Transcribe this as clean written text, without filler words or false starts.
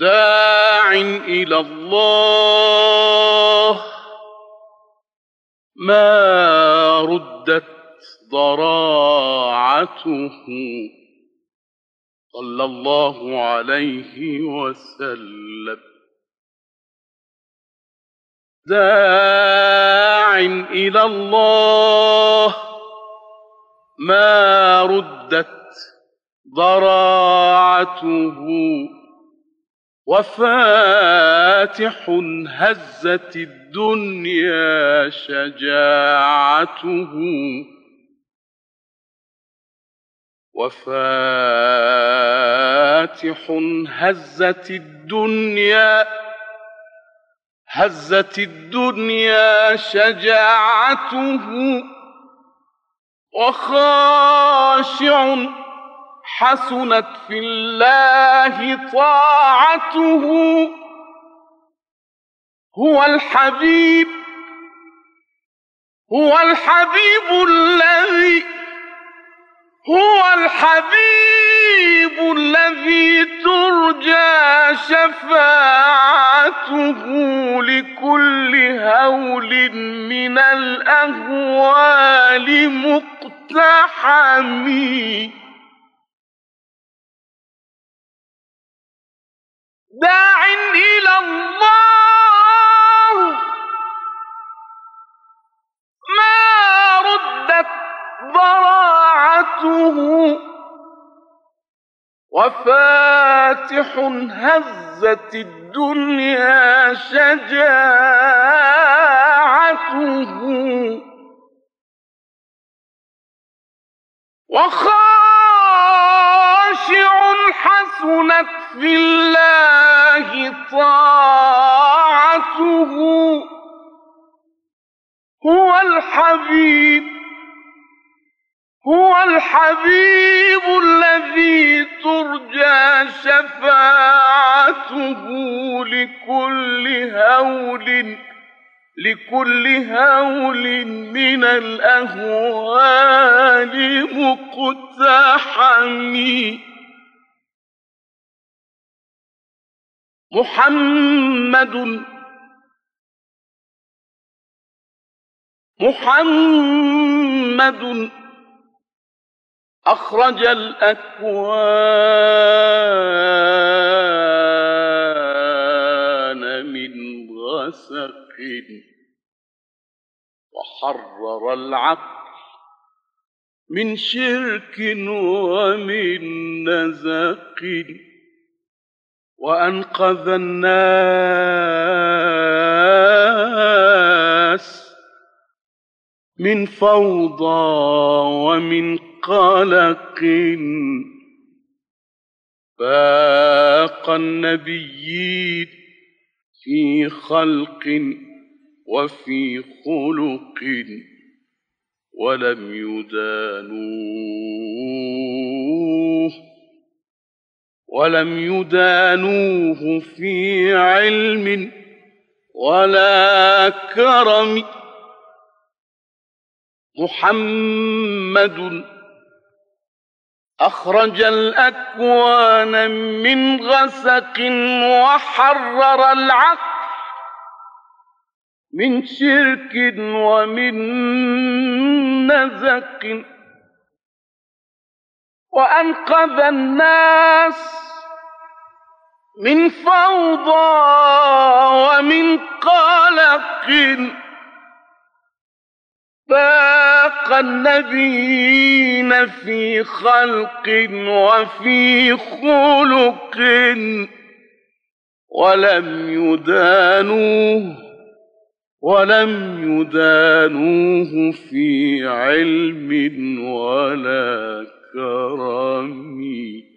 داع إلى الله ما ردت ضراعته صلى الله عليه وسلم. داع إلى الله ما ردت ضراعته وفاتح هزت الدنيا شجاعته وفاتح هزت الدنيا شجاعته وخاشع حسنت في الله طاعته هو الحبيب الذي ترجى شفاعته لكل هول من الأهوال مقتحم. داع إلى الله ما ردت ضراعته وفاتح هزت الدنيا شجاعته وخاشع حسنت في الله طاعته هو الحبيب الذي ترجى شفاعته لكل هول من الأهوال مقتحم. محمد أخرج الأكوان من غسق وحرر العقل من شرك ومن نزق وأنقذ الناس من فوضى ومن قلق فاق النبيين في خلق وفي خلق ولم يدانوه في علم ولا كرم. محمد أخرج الأكوان من غسق وحرر العقل من شرك ومن نزق وأنقذ الناس من فوضى ومن قلق فاق النبيين في خلق وفي خلق ولم يدانوه في علم ولا كرم.